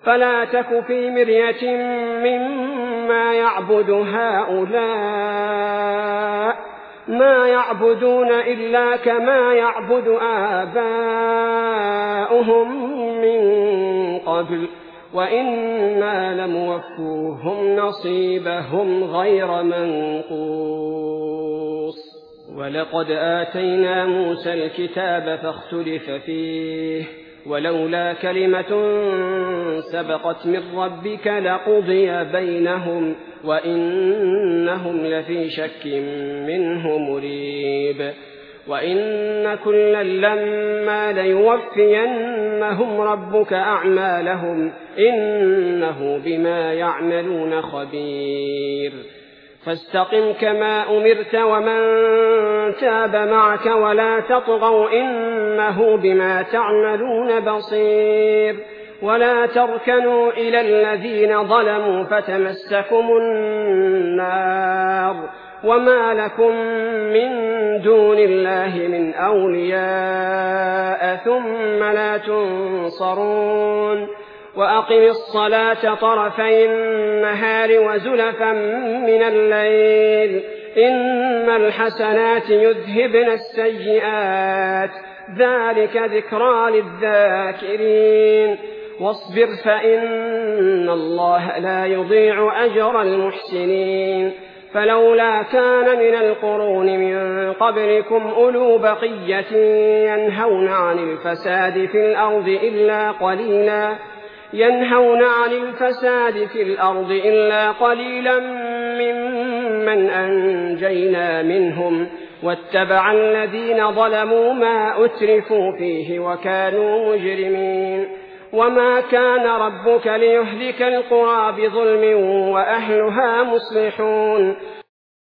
فلا تك في مرية مما يعبد هؤلاء، ما يعبدون إلا كما يعبد آباؤهم من قبل، وإنا لموفوهم نصيبهم غير منقوص. ولقد آتينا موسى الكتاب فاختلف فيه، ولولا كلمة سبقت من ربك لقضي بينهم، وإنهم لفي شك منه مريب. وإن كلا لما ليوفينهم ربك أعمالهم، إنه بما يعملون خبير. فاستقم كما أمرت ومن تاب معك ولا تطغوا إنه بما تعملون بصير. ولا تركنوا إلى الذين ظلموا فتمسكم النار وما لكم من دون الله من أولياء ثم لا تنصرون. وأقم الصلاة طرفي النهار وزلفا من الليل، إن الحسنات يذهبن السيئات، ذلك ذكرى للذاكرين. واصبر فإن الله لا يضيع أجر المحسنين. فلولا كان من القرون من قبلكم أولو بقية ينهون عن الفساد في الأرض إلا قليلا ممن أنجينا منهم، واتبع الذين ظلموا ما أترفوا فيه وكانوا مجرمين. وما كان ربك ليهلك القرى بظلم وأهلها مصلحون.